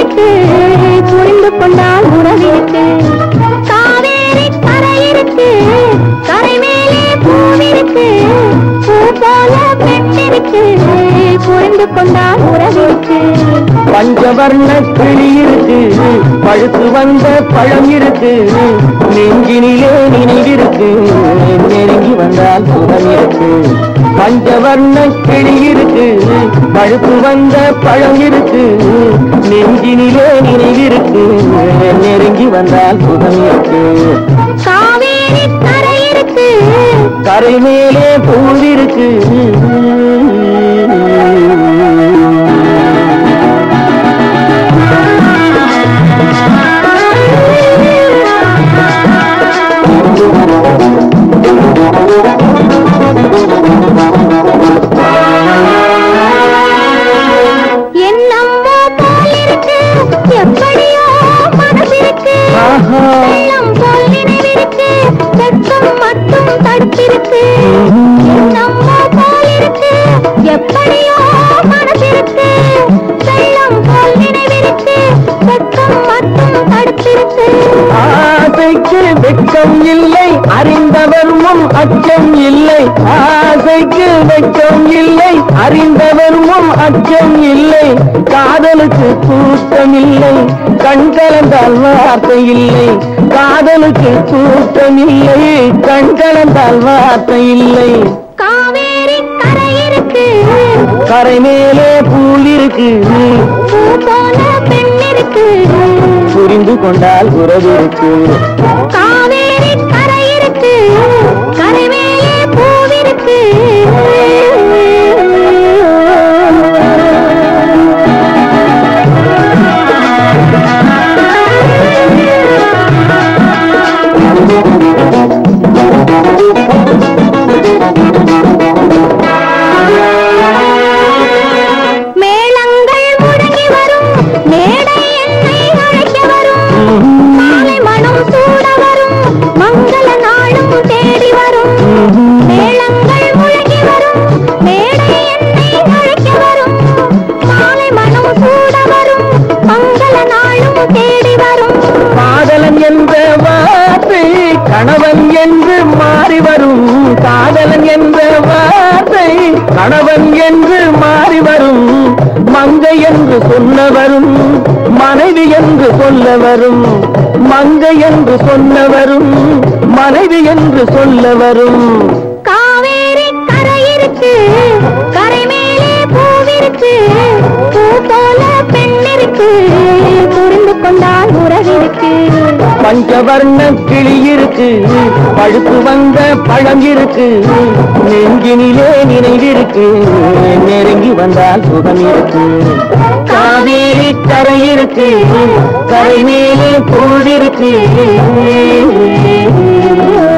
இருக்கு புரிந்து கொண்டால் உறவிருக்கு காவேரி கரை இருக்கு கரை மேலே பூவிருக்கு பூ போல பெண்ணிருக்கு புரிந்து கொண்டால் உறவிருக்கு பஞ்சவர்ண கிளி இருக்கு பழுத்து வந்த பழம் இருக்கு நெஞ்சினிலே நினைவிருக்கு நெருங்கி வந்தால் சுகம் இருக்கு பஞ்சவர்ண கிளி இருக்கு பழுத்து வந்த பழம் இருக்கு நெஞ்சினிலே நினைவிருக்கு நெருங்கி வந்தால் சுகம் இருக்கு காவேரி கரை இருக்கு கரை மேலே பூவிருக்கு என்னம்மோ போலிருக்கு எப்படியோ மனசிருக்கு வெள்ளம் போல் நினைவிருக்கு வெட்கம் மட்டும் தடுத்திருக்கு என்னம்மோ போலிருக்கு எப்படியோ மனசிருக்கு வெள்ளம் போல் நினைவிருக்கு வெட்கம் மட்டும் தடுத்திருக்கு ஆசைக்கு வெட்கம் இல்லை அறிந்தவர் முன் அச்சம் இல்லை ஆசைக்கு வெட்கம் இல்லை அறிந்தவர் முன் அச்சம் இல்லை காதலுக்கு கூட்டம் இல்லை கண் கலந்தால் வார்த்தை இல்லை காதலுக்கு கூட்டம் இல்லை கண் கலந்தால் வார்த்தை இல்லை காவேரி கரை இருக்கு கரை மேலே பூல் இருக்கு பூ போல பெண் இருக்கு புரிந்து கொண்டால் உறவு இருக்கு காவேரி கரை இருக்கு கரை மேலே பூவிருக்கு மேளங்கள் முழங்கி வரும் மேடை என்னை அழைக்க வரும் மாலை மனம் சூட வரும் மங்கள நாளும் தேடி வரும் மேளங்கள் முழங்கி வரும் மேடை என்னை அழைக்க வரும் மாலை மனம் சூட வரும் மங்கள நாளும் தேடி வரும் காதலன் என்ற வார்த்தை கணவன் என்று மாறி வரும் காதலன் என்ற வார்த்தை கணவன் என்று மாறி வரும் மங்கை என்று சொல்ல வரும் மனைவி என்று சொல்ல வரும் மங்கை என்று சொல்ல வரும் மனைவி என்று சொல்ல வரும் காவேரி கரை இருக்கு கரை மேலே பூவிருக்கு பூ போல பெண் இருக்கு புரிந்து கொண்டால் உறவிருக்கு பஞ்சவர்ண கிளி இருக்கு பழுத்து வந்த பழம் இருக்கு நெஞ்சினிலே நினைவிருக்கு நெருங்கி வந்தால் சுகம் இருக்கு காவேரி கரை இருக்கு கரை மேலே பூவிருக்கு